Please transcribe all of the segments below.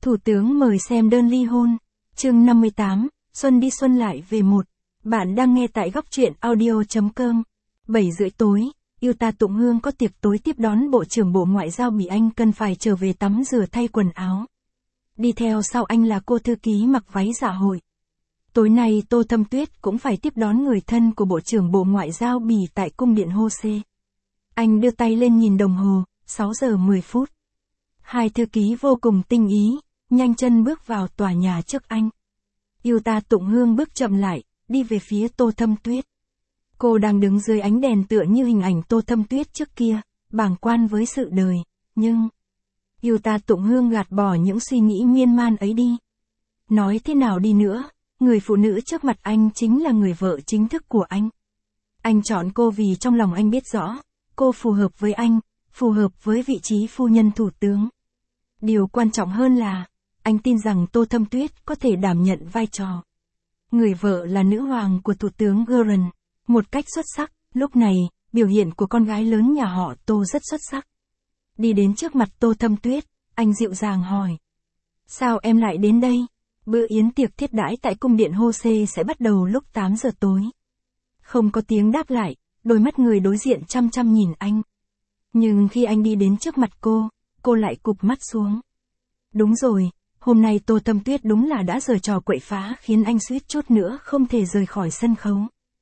Thủ tướng mời xem đơn ly hôn. Chương 58, Xuân đi xuân lại về một. Bạn đang nghe tại góc truyện audio.com. 7 rưỡi tối, Yuta Tụng Hương có tiệc tối tiếp đón Bộ trưởng Bộ Ngoại giao Bỉ. Anh cần phải trở về tắm rửa thay quần áo. Đi theo sau anh là cô thư ký mặc váy dạ hội. Tối nay Tô Thâm Tuyết cũng phải tiếp đón người thân của Bộ trưởng Bộ Ngoại giao Bỉ tại cung điện Hô-xê. Anh đưa tay lên nhìn đồng hồ, 6 giờ 10 phút. Hai thư ký vô cùng tinh ý, nhanh chân bước vào tòa nhà trước anh. Yuta Tụng Hương bước chậm lại, đi về phía Tô Thâm Tuyết. Cô đang đứng dưới ánh đèn tựa như hình ảnh Tô Thâm Tuyết trước kia, bàng quan với sự đời, nhưng... Yuta Tụng Hương gạt bỏ những suy nghĩ miên man ấy đi. Nói thế nào đi nữa, người phụ nữ trước mặt anh chính là người vợ chính thức của anh. Anh chọn cô vì trong lòng anh biết rõ, cô phù hợp với anh, phù hợp với vị trí phu nhân thủ tướng. Điều quan trọng hơn là, anh tin rằng Tô Thâm Tuyết có thể đảm nhận vai trò. Người vợ là nữ hoàng của Thủ tướng Göran, một cách xuất sắc. Lúc này, biểu hiện của con gái lớn nhà họ Tô rất xuất sắc. Đi đến trước mặt Tô Thâm Tuyết, anh dịu dàng hỏi. Sao em lại đến đây? Bữa yến tiệc thiết đãi tại cung điện Hô-xê sẽ bắt đầu lúc 8 giờ tối. Không có tiếng đáp lại, đôi mắt người đối diện chăm chăm nhìn anh. Nhưng khi anh đi đến trước mặt cô lại cụp mắt xuống. Đúng rồi, hôm nay Tô Thâm Tuyết đúng là đã giở trò quậy phá khiến anh suýt chút nữa không thể rời khỏi sân khấu.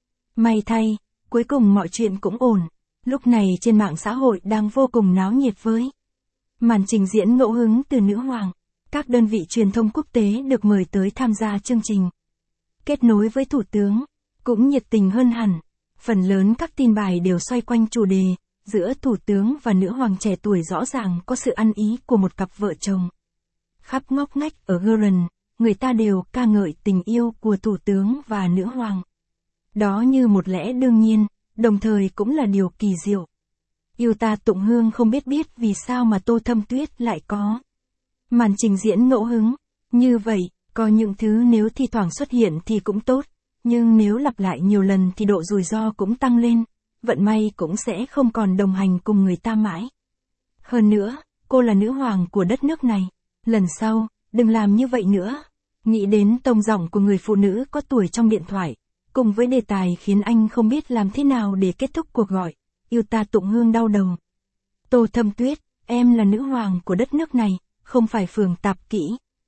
May thay, cuối cùng mọi chuyện cũng ổn. Lúc này trên mạng xã hội đang vô cùng náo nhiệt với màn trình diễn ngẫu hứng từ nữ hoàng. Các đơn vị truyền thông quốc tế được mời tới tham gia chương trình. Kết nối với thủ tướng, cũng nhiệt tình hơn hẳn. Phần lớn các tin bài đều xoay quanh chủ đề, giữa thủ tướng và nữ hoàng trẻ tuổi rõ ràng có sự ăn ý của một cặp vợ chồng. Khắp ngóc ngách ở Göran, người ta đều ca ngợi tình yêu của thủ tướng và nữ hoàng. Đó như một lẽ đương nhiên, đồng thời cũng là điều kỳ diệu. Yuta Tụng Hương không biết vì sao mà Tô Thâm Tuyết lại có màn trình diễn ngẫu hứng. Như vậy, có những thứ nếu thi thoảng xuất hiện thì cũng tốt, nhưng nếu lặp lại nhiều lần thì độ rủi ro cũng tăng lên, vận may cũng sẽ không còn đồng hành cùng người ta mãi. Hơn nữa, cô là nữ hoàng của đất nước này, lần sau, đừng làm như vậy nữa. Nghĩ đến tông giọng của người phụ nữ có tuổi trong điện thoại, cùng với đề tài khiến anh không biết làm thế nào để kết thúc cuộc gọi, Yuta Tụng Hương đau đầu. Tô Thâm Tuyết, em là nữ hoàng của đất nước này, không phải phường tạp kỹ.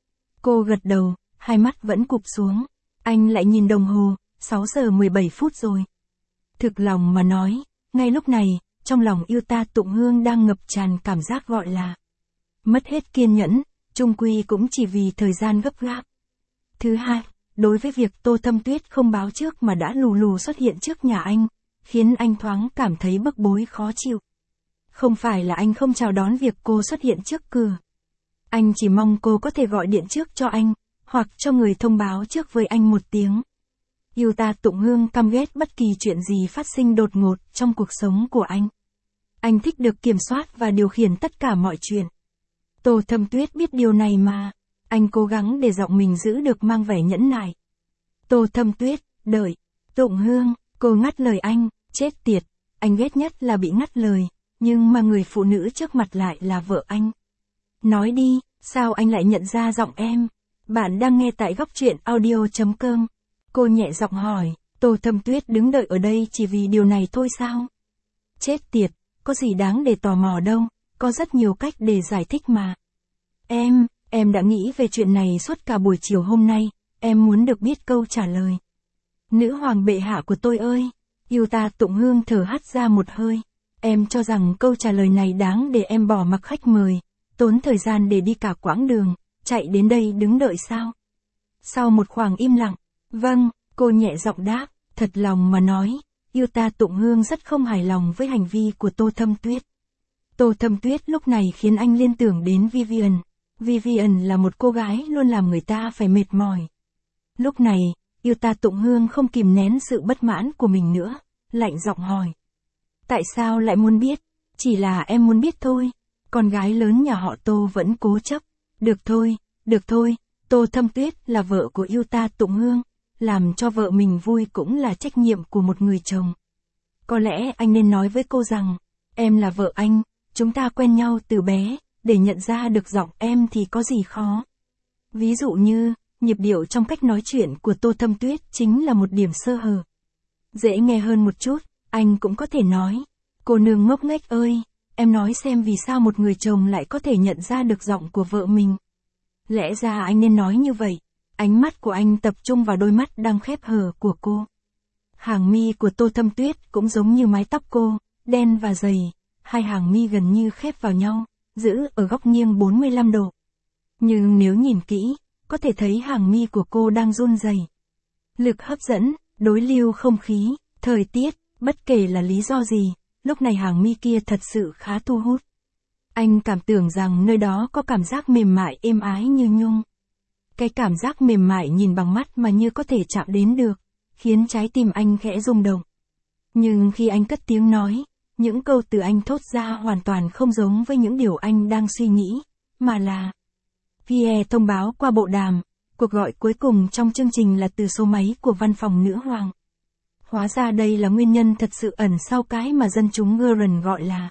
Cô gật đầu, hai mắt vẫn cụp xuống. Anh lại nhìn đồng hồ, 6 giờ 17 phút rồi. Thực lòng mà nói, ngay lúc này, trong lòng Yuta Tụng Hương đang ngập tràn cảm giác gọi là mất hết kiên nhẫn, chung quy cũng chỉ vì thời gian gấp gáp. Thứ hai, đối với việc Tô Thâm Tuyết không báo trước mà đã lù lù xuất hiện trước nhà anh, khiến anh thoáng cảm thấy bức bối khó chịu. Không phải là anh không chào đón việc cô xuất hiện trước cửa. Anh chỉ mong cô có thể gọi điện trước cho anh, hoặc cho người thông báo trước với anh một tiếng. Yuta Tụng Hương căm ghét bất kỳ chuyện gì phát sinh đột ngột trong cuộc sống của anh. Anh thích được kiểm soát và điều khiển tất cả mọi chuyện. Tô Thâm Tuyết biết điều này mà. Anh cố gắng để giọng mình giữ được mang vẻ nhẫn nại. Tô Thâm Tuyết, đợi. Tụng Hương, cô ngắt lời anh, chết tiệt. Anh ghét nhất là bị ngắt lời, nhưng mà người phụ nữ trước mặt lại là vợ anh. Nói đi, sao anh lại nhận ra giọng em? Bạn đang nghe tại góc truyện audio.com. Cô nhẹ giọng hỏi, Tô Thâm Tuyết đứng đợi ở đây chỉ vì điều này thôi sao? Chết tiệt, có gì đáng để tò mò đâu, có rất nhiều cách để giải thích mà. Em đã nghĩ về chuyện này suốt cả buổi chiều hôm nay, em muốn được biết câu trả lời. Nữ hoàng bệ hạ của tôi ơi! Yuta Tụng Hương thở hắt ra một hơi. Em cho rằng câu trả lời này đáng để em bỏ mặc khách mời, tốn thời gian để đi cả quãng đường, chạy đến đây đứng đợi sao? Sau một khoảng im lặng, vâng, cô nhẹ giọng đáp, thật lòng mà nói, Yuta Tụng Hương rất không hài lòng với hành vi của Tô Thâm Tuyết. Tô Thâm Tuyết lúc này khiến anh liên tưởng đến Vivian. Vivian là một cô gái luôn làm người ta phải mệt mỏi. Lúc này, Yuta Tụng Hương không kìm nén sự bất mãn của mình nữa, lạnh giọng hỏi. Tại sao lại muốn biết? Chỉ là em muốn biết thôi. Con gái lớn nhà họ Tô vẫn cố chấp. Được thôi, Tô Thâm Tuyết là vợ của Yuta Tụng Hương. Làm cho vợ mình vui cũng là trách nhiệm của một người chồng. Có lẽ anh nên nói với cô rằng, em là vợ anh, chúng ta quen nhau từ bé, để nhận ra được giọng em thì có gì khó. Ví dụ như, nhịp điệu trong cách nói chuyện của Tô Thâm Tuyết chính là một điểm sơ hở. Dễ nghe hơn một chút, anh cũng có thể nói. Cô nương ngốc nghếch ơi, em nói xem vì sao một người chồng lại có thể nhận ra được giọng của vợ mình. Lẽ ra anh nên nói như vậy. Ánh mắt của anh tập trung vào đôi mắt đang khép hờ của cô. Hàng mi của Tô Thâm Tuyết cũng giống như mái tóc cô, đen và dày, hai hàng mi gần như khép vào nhau, giữ ở góc nghiêng 45 độ. Nhưng nếu nhìn kỹ, có thể thấy hàng mi của cô đang run rẩy. Lực hấp dẫn, đối lưu không khí, thời tiết, bất kể là lý do gì, lúc này hàng mi kia thật sự khá thu hút. Anh cảm tưởng rằng nơi đó có cảm giác mềm mại êm ái như nhung. Cái cảm giác mềm mại nhìn bằng mắt mà như có thể chạm đến được, khiến trái tim anh khẽ rung động. Nhưng khi anh cất tiếng nói, những câu từ anh thốt ra hoàn toàn không giống với những điều anh đang suy nghĩ, mà là Pierre thông báo qua bộ đàm, cuộc gọi cuối cùng trong chương trình là từ số máy của văn phòng nữ hoàng. Hóa ra đây là nguyên nhân thật sự ẩn sau cái mà dân chúng Guerin gọi là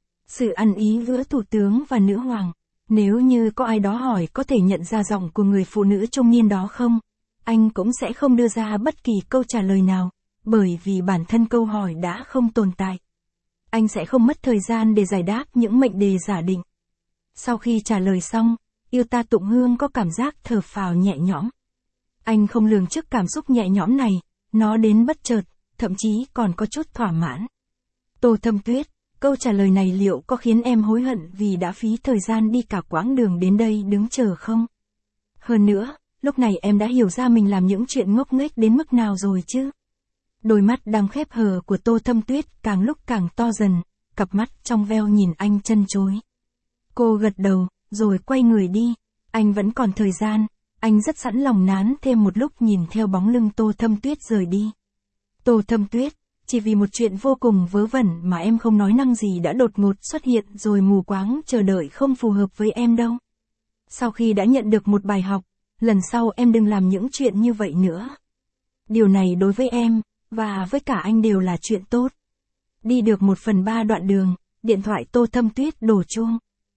sự ăn ý giữa thủ tướng và nữ hoàng. Nếu như có ai đó hỏi có thể nhận ra giọng của người phụ nữ trung niên đó không, anh cũng sẽ không đưa ra bất kỳ câu trả lời nào, bởi vì bản thân câu hỏi đã không tồn tại. Anh sẽ không mất thời gian để giải đáp những mệnh đề giả định. Sau khi trả lời xong, Yêu Ta Tụng Hương có cảm giác thở phào nhẹ nhõm. Anh không lường trước cảm xúc nhẹ nhõm này, nó đến bất chợt, thậm chí còn có chút thỏa mãn. Tô Thâm Tuyết, câu trả lời này liệu có khiến em hối hận vì đã phí thời gian đi cả quãng đường đến đây đứng chờ không? Hơn nữa, lúc này em đã hiểu ra mình làm những chuyện ngốc nghếch đến mức nào rồi chứ? Đôi mắt đang khép hờ của Tô Thâm Tuyết càng lúc càng to dần, cặp mắt trong veo nhìn anh trân trối. Cô gật đầu, rồi quay người đi. Anh vẫn còn thời gian, anh rất sẵn lòng nán thêm một lúc nhìn theo bóng lưng Tô Thâm Tuyết rời đi. Tô Thâm Tuyết, chỉ vì một chuyện vô cùng vớ vẩn mà em không nói năng gì đã đột ngột xuất hiện rồi mù quáng chờ đợi không phù hợp với em đâu. Sau khi đã nhận được một bài học, lần sau em đừng làm những chuyện như vậy nữa. Điều này đối với em, và với cả anh đều là chuyện tốt. Đi được 1/3 đoạn đường, điện thoại Tô Thâm Tuyết đổ chuông.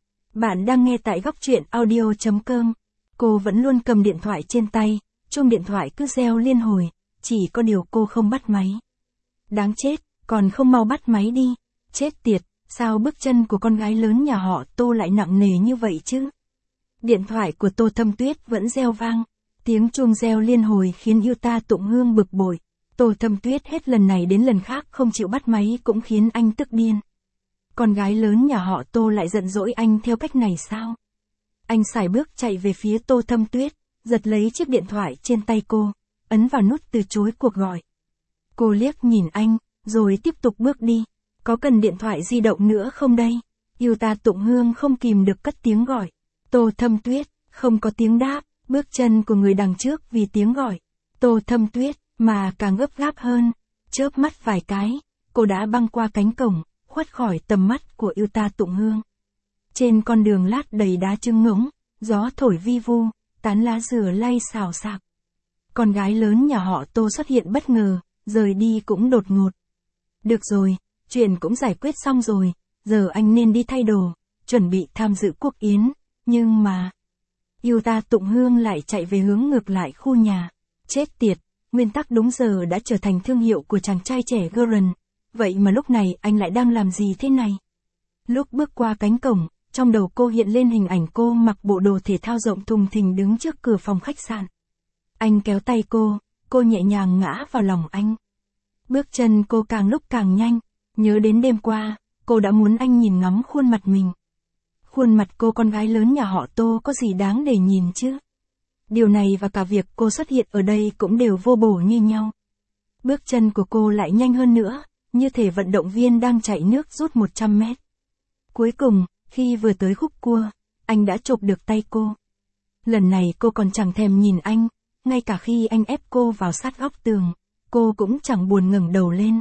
Bạn đang nghe tại góc truyện audio.com. Cô vẫn luôn cầm điện thoại trên tay, chuông điện thoại cứ reo liên hồi, chỉ có điều cô không bắt máy. Đáng chết, còn không mau bắt máy đi. Chết tiệt, sao bước chân của con gái lớn nhà họ Tô lại nặng nề như vậy chứ? Điện thoại của Tô Thâm Tuyết vẫn reo vang. Tiếng chuông reo liên hồi khiến Yêu Ta Tụng Hương bực bội. Tô Thâm Tuyết hết lần này đến lần khác không chịu bắt máy cũng khiến anh tức điên. Con gái lớn nhà họ Tô lại giận dỗi anh theo cách này sao? Anh sải bước chạy về phía Tô Thâm Tuyết, giật lấy chiếc điện thoại trên tay cô, ấn vào nút từ chối cuộc gọi. Cô liếc nhìn anh, rồi tiếp tục bước đi. Có cần điện thoại di động nữa không đây? Yêu Ta Tụng Hương không kìm được cất tiếng gọi. Tô Thâm Tuyết, không có tiếng đáp, bước chân của người đằng trước vì tiếng gọi. Tô Thâm Tuyết, mà càng gấp gáp hơn. Chớp mắt vài cái, cô đã băng qua cánh cổng, khuất khỏi tầm mắt của Yêu Ta Tụng Hương. Trên con đường lát đầy đá trưng ngỗng, gió thổi vi vu, tán lá dừa lay xào xạc. Con gái lớn nhà họ Tô xuất hiện bất ngờ, rời đi cũng đột ngột. Được rồi, chuyện cũng giải quyết xong rồi, giờ anh nên đi thay đồ, chuẩn bị tham dự cuộc yến, nhưng mà... Yêu Ta Tụng Hương lại chạy về hướng ngược lại khu nhà. Chết tiệt, nguyên tắc đúng giờ đã trở thành thương hiệu của chàng trai trẻ Guerin. Vậy mà lúc này anh lại đang làm gì thế này? Lúc bước qua cánh cổng, trong đầu cô hiện lên hình ảnh cô mặc bộ đồ thể thao rộng thùng thình đứng trước cửa phòng khách sạn. Anh kéo tay cô nhẹ nhàng ngã vào lòng anh. Bước chân cô càng lúc càng nhanh, nhớ đến đêm qua, cô đã muốn anh nhìn ngắm khuôn mặt mình. Khuôn mặt cô con gái lớn nhà họ Tô có gì đáng để nhìn chứ? Điều này và cả việc cô xuất hiện ở đây cũng đều vô bổ như nhau. Bước chân của cô lại nhanh hơn nữa, như thể vận động viên đang chạy nước rút 100 mét. Cuối cùng, khi vừa tới khúc cua, anh đã chộp được tay cô. Lần này cô còn chẳng thèm nhìn anh, ngay cả khi anh ép cô vào sát góc tường, cô cũng chẳng buồn ngẩng đầu lên.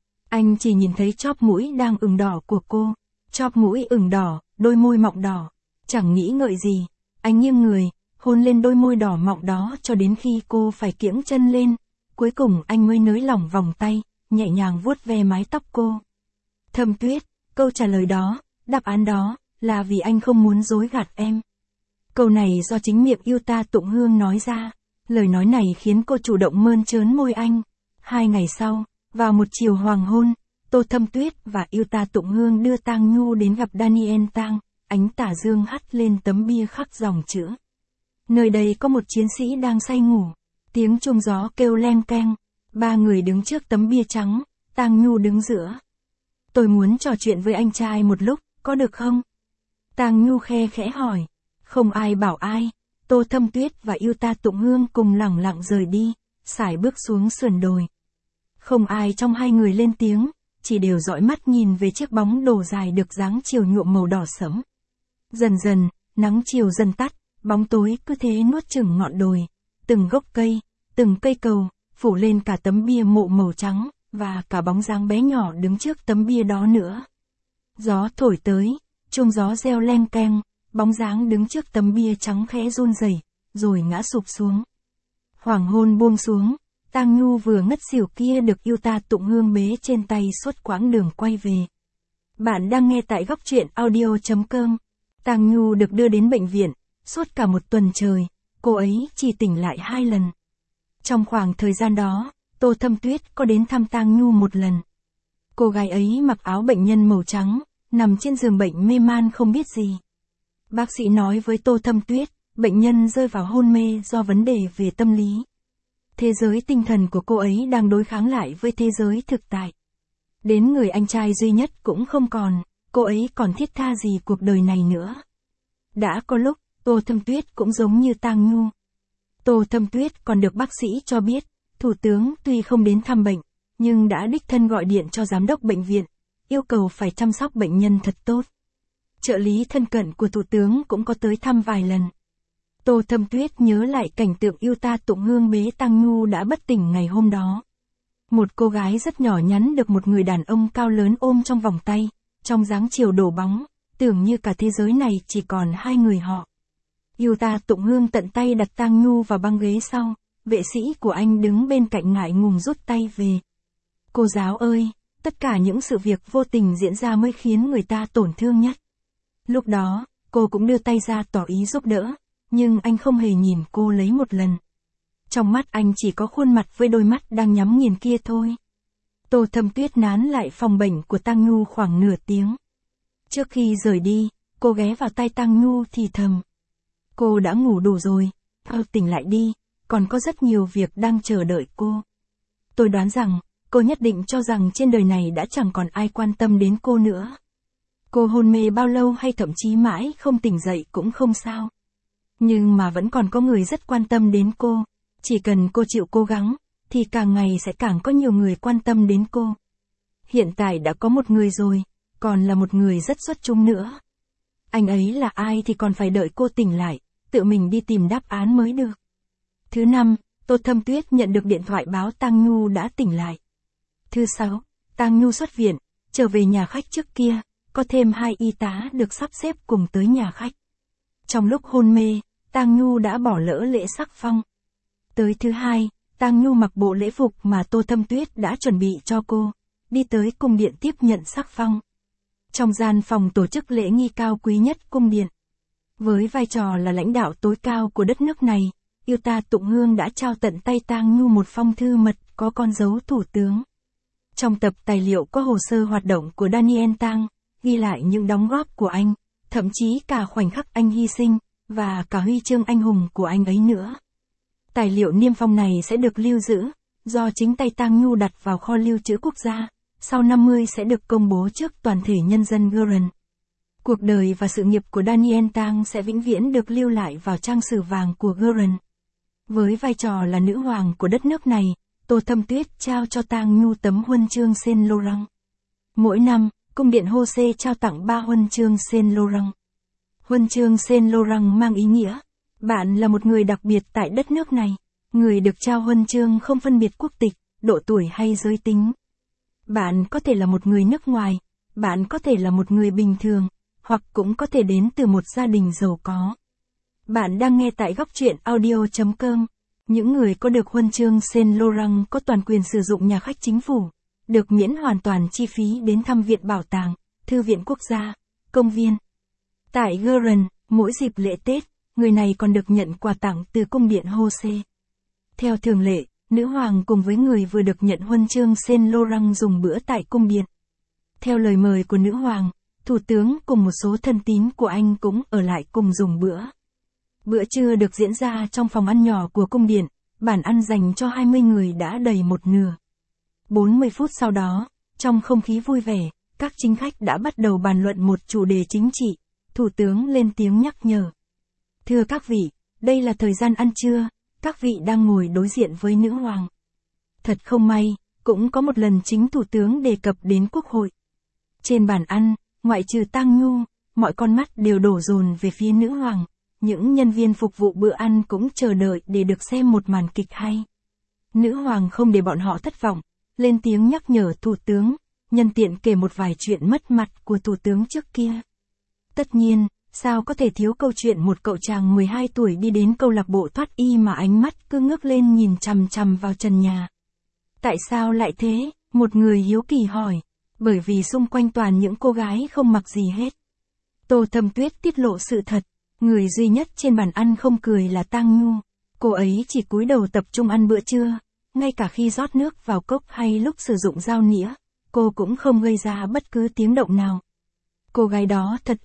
Anh chỉ nhìn thấy chóp mũi đang ửng đỏ của cô, chóp mũi ửng đỏ, đôi môi mọng đỏ. Chẳng nghĩ ngợi gì, anh nghiêng người, hôn lên đôi môi đỏ mọng đó cho đến khi cô phải kiễng chân lên. Cuối cùng anh mới nới lỏng vòng tay, nhẹ nhàng vuốt ve mái tóc cô. Thâm Tuyết, câu trả lời đó, đáp án đó, là vì anh không muốn dối gạt em. Câu này do chính miệng Yuta Tụng Hương nói ra. Lời nói này khiến cô chủ động mơn trớn môi anh. 2 ngày sau, vào một chiều hoàng hôn, Tô Thâm Tuyết và Yuta Tụng Hương đưa Tang Nhu đến gặp Daniel Tang. Ánh tà dương hắt lên tấm bia khắc dòng chữ. Nơi đây có một chiến sĩ đang say ngủ. Tiếng chuông gió kêu len keng. 3 người đứng trước tấm bia trắng, Tang Nhu đứng giữa. Tôi muốn trò chuyện với anh trai một lúc, có được không? Tang Nhu khe khẽ hỏi. Không ai bảo ai. Tô Thâm Tuyết và Yuta Tụng Hương cùng lẳng lặng rời đi, sải bước xuống sườn đồi. Không ai trong hai người lên tiếng, chỉ đều dõi mắt nhìn về chiếc bóng đổ dài được dáng chiều nhuộm màu đỏ sẫm. Dần dần, nắng chiều dần tắt, bóng tối cứ thế nuốt chửng ngọn đồi, từng gốc cây, từng cây cầu, phủ lên cả tấm bia mộ màu trắng, và cả bóng dáng bé nhỏ đứng trước tấm bia đó nữa. Gió thổi tới, chuông gió reo len keng, bóng dáng đứng trước tấm bia trắng khẽ run rẩy, rồi ngã sụp xuống. Hoàng hôn buông xuống, Tang Nhu vừa ngất xỉu kia được Yuta Tụng Hương bế trên tay suốt quãng đường quay về. Bạn đang nghe tại góc truyện audio.com. Tang Nhu được đưa đến bệnh viện, suốt cả một tuần trời, cô ấy chỉ tỉnh lại 2 lần. Trong khoảng thời gian đó, Tô Thâm Tuyết có đến thăm Tang Nhu một lần. Cô gái ấy mặc áo bệnh nhân màu trắng, nằm trên giường bệnh mê man không biết gì. Bác sĩ nói với Tô Thâm Tuyết, bệnh nhân rơi vào hôn mê do vấn đề về tâm lý. Thế giới tinh thần của cô ấy đang đối kháng lại với thế giới thực tại. Đến người anh trai duy nhất cũng không còn, cô ấy còn thiết tha gì cuộc đời này nữa. Đã có lúc, Tô Thâm Tuyết cũng giống như Tang Nhu. Tô Thâm Tuyết còn được bác sĩ cho biết, Thủ tướng tuy không đến thăm bệnh, nhưng đã đích thân gọi điện cho giám đốc bệnh viện, yêu cầu phải chăm sóc bệnh nhân thật tốt. Trợ lý thân cận của Thủ tướng cũng có tới thăm vài lần. Tô Thâm Tuyết nhớ lại cảnh tượng Yuta Tụng Hương bế Tang Nhu đã bất tỉnh ngày hôm đó. Một cô gái rất nhỏ nhắn được một người đàn ông cao lớn ôm trong vòng tay, trong dáng chiều đổ bóng, tưởng như cả thế giới này chỉ còn 2 người họ. Yuta Tụng Hương tận tay đặt Tang Nhu vào băng ghế sau, vệ sĩ của anh đứng bên cạnh ngại ngùng rút tay về. Cô giáo ơi, tất cả những sự việc vô tình diễn ra mới khiến người ta tổn thương nhất. Lúc đó, cô cũng đưa tay ra tỏ ý giúp đỡ, nhưng anh không hề nhìn cô lấy một lần. Trong mắt anh chỉ có khuôn mặt với đôi mắt đang nhắm nghiền kia thôi. Tô Thâm Tuyết nán lại phòng bệnh của Tang Nhu khoảng nửa tiếng. Trước khi rời đi, cô ghé vào tai Tang Nhu thì thầm. Cô đã ngủ đủ rồi, tỉnh lại đi, còn có rất nhiều việc đang chờ đợi cô. Tôi đoán rằng, cô nhất định cho rằng trên đời này đã chẳng còn ai quan tâm đến cô nữa. Cô hôn mê bao lâu hay thậm chí mãi không tỉnh dậy cũng không sao. Nhưng mà vẫn còn có người rất quan tâm đến cô. Chỉ cần cô chịu cố gắng, thì càng ngày sẽ càng có nhiều người quan tâm đến cô. Hiện tại đã có một người rồi, còn là một người rất xuất chúng nữa. Anh ấy là ai thì còn phải đợi cô tỉnh lại, tự mình đi tìm đáp án mới được. Thứ 5, Tô Thâm Tuyết nhận được điện thoại báo Tang Nhu đã tỉnh lại. Thứ 6, Tang Nhu xuất viện, trở về nhà khách trước kia, có thêm 2 y tá được sắp xếp cùng tới nhà khách. Trong lúc hôn mê, Tang Nhu đã bỏ lỡ lễ sắc phong. Tới thứ 2, Tang Nhu mặc bộ lễ phục mà Tô Thâm Tuyết đã chuẩn bị cho cô, đi tới cung điện tiếp nhận sắc phong. Trong gian phòng tổ chức lễ nghi cao quý nhất cung điện. Với vai trò là lãnh đạo tối cao của đất nước này, Yuta Tụng Hương đã trao tận tay Tang Nhu một phong thư mật có con dấu thủ tướng. Trong tập tài liệu có hồ sơ hoạt động của Daniel Tang, ghi lại những đóng góp của anh, thậm chí cả khoảnh khắc anh hy sinh, và cả huy chương anh hùng của anh ấy nữa. Tài liệu niêm phong này sẽ được lưu giữ, do chính tay Tang Nhu đặt vào kho lưu trữ quốc gia, sau 50 sẽ được công bố trước toàn thể nhân dân Guren. Cuộc đời và sự nghiệp của Daniel Tang sẽ vĩnh viễn được lưu lại vào trang sử vàng của Guren. Với vai trò là nữ hoàng của đất nước này, Tô Thâm Tuyết trao cho Tang Nhu tấm huân chương Saint Laurent. Mỗi năm, cung điện Jose trao tặng 3 huân chương Saint Laurent. Huân chương Saint Laurent mang ý nghĩa, bạn là một người đặc biệt tại đất nước này. Người được trao huân chương không phân biệt quốc tịch, độ tuổi hay giới tính. Bạn có thể là một người nước ngoài, bạn có thể là một người bình thường, hoặc cũng có thể đến từ một gia đình giàu có. Bạn đang nghe tại góc truyện audio.com. Những người có được huân chương Saint Laurent có toàn quyền sử dụng nhà khách chính phủ, được miễn hoàn toàn chi phí đến thăm viện bảo tàng, thư viện quốc gia, công viên. Tại Guren, mỗi dịp lễ Tết, người này còn được nhận quà tặng từ cung điện Jose. Theo thường lệ, nữ hoàng cùng với người vừa được nhận huân chương Saint Laurent dùng bữa tại cung điện. Theo lời mời của nữ hoàng, thủ tướng cùng một số thân tín của anh cũng ở lại cùng dùng bữa. Bữa trưa được diễn ra trong phòng ăn nhỏ của cung điện, bàn ăn dành cho 20 người đã đầy một nửa. 40 phút sau đó, trong không khí vui vẻ, các chính khách đã bắt đầu bàn luận một chủ đề chính trị. Thủ tướng lên tiếng nhắc nhở. Thưa các vị, đây là thời gian ăn trưa, các vị đang ngồi đối diện với nữ hoàng. Thật không may, cũng có một lần chính thủ tướng đề cập đến quốc hội. Trên bàn ăn, ngoại trừ Tang Nhu, mọi con mắt đều đổ dồn về phía nữ hoàng. Những nhân viên phục vụ bữa ăn cũng chờ đợi để được xem một màn kịch hay. Nữ hoàng không để bọn họ thất vọng, lên tiếng nhắc nhở thủ tướng, nhân tiện kể một vài chuyện mất mặt của thủ tướng trước kia. Tất nhiên, sao có thể thiếu câu chuyện một cậu chàng 12 tuổi đi đến câu lạc bộ thoát y mà ánh mắt cứ ngước lên nhìn chằm chằm vào trần nhà. Tại sao lại thế? Một người hiếu kỳ hỏi. Bởi vì xung quanh toàn những cô gái không mặc gì hết. Tô Thâm Tuyết tiết lộ sự thật. Người duy nhất trên bàn ăn không cười là Tang Nhu. Cô ấy chỉ cúi đầu tập trung ăn bữa trưa. Ngay cả khi rót nước vào cốc hay lúc sử dụng dao nĩa, cô cũng không gây ra bất cứ tiếng động nào. Cô gái đó thật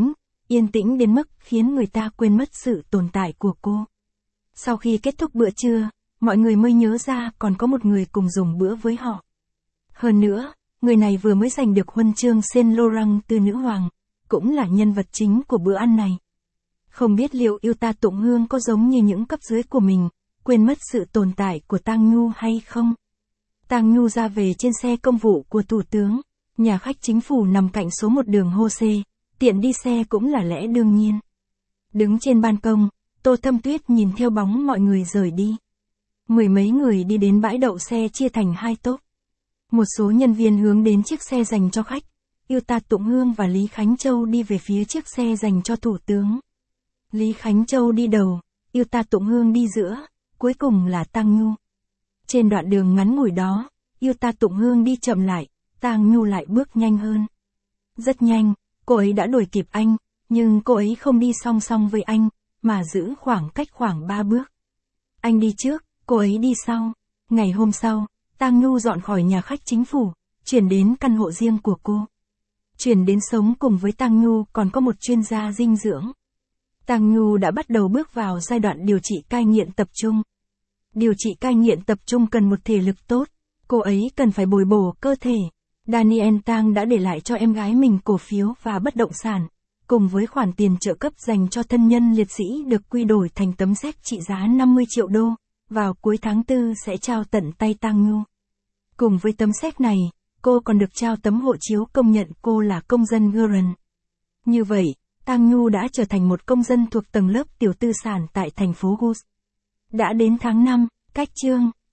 yên tĩnh đến mức khiến người ta quên mất sự tồn tại của cô. Sau khi kết thúc bữa trưa, mọi người mới nhớ ra còn có một người cùng dùng bữa với họ. Hơn nữa, người này vừa mới giành được huân chương Saint Laurent từ nữ hoàng, cũng là nhân vật chính của bữa ăn này. Không biết liệu Yuta Tụng Hương có giống như những cấp dưới của mình, quên mất sự tồn tại của Tang Nhu hay không? Tang Nhu ra về trên xe công vụ của thủ tướng, nhà khách chính phủ nằm cạnh số 1 đường Jose, tiện đi xe cũng là lẽ đương nhiên. Đứng trên ban công, Tô Thâm Tuyết nhìn theo bóng mọi người rời đi. Mười mấy người đi đến bãi đậu xe chia thành hai tốp. Một số nhân viên hướng đến chiếc xe dành cho khách. Yuta Tụng Hương và Lý Khánh Châu đi về phía chiếc xe dành cho thủ tướng. Lý Khánh Châu đi đầu, Yuta Tụng Hương đi giữa, cuối cùng là Tang Nhu. Trên đoạn đường ngắn ngủi đó, Yuta Tụng Hương đi chậm lại, Tang Nhu lại bước nhanh hơn. Rất nhanh, cô ấy đã đuổi kịp anh, nhưng cô ấy không đi song song với anh, mà giữ khoảng cách khoảng 3 bước. Anh đi trước, cô ấy đi sau. Ngày hôm sau, Tang Nhu dọn khỏi nhà khách chính phủ, chuyển đến căn hộ riêng của cô. Chuyển đến sống cùng với Tang Nhu còn có một chuyên gia dinh dưỡng. Tang Nhu đã bắt đầu bước vào giai đoạn điều trị cai nghiện tập trung. Điều trị cai nghiện tập trung cần một thể lực tốt, cô ấy cần phải bồi bổ cơ thể. Daniel Tang đã để lại cho em gái mình cổ phiếu và bất động sản, cùng với khoản tiền trợ cấp dành cho thân nhân liệt sĩ được quy đổi thành tấm séc trị giá 50 triệu đô, vào cuối tháng 4 sẽ trao tận tay Tang Nhu. Cùng với tấm séc này, cô còn được trao tấm hộ chiếu công nhận cô là công dân Guerin. Như vậy, Tang Nhu đã trở thành một công dân thuộc tầng lớp tiểu tư sản tại thành phố Gus. Đã đến tháng 5, cách chương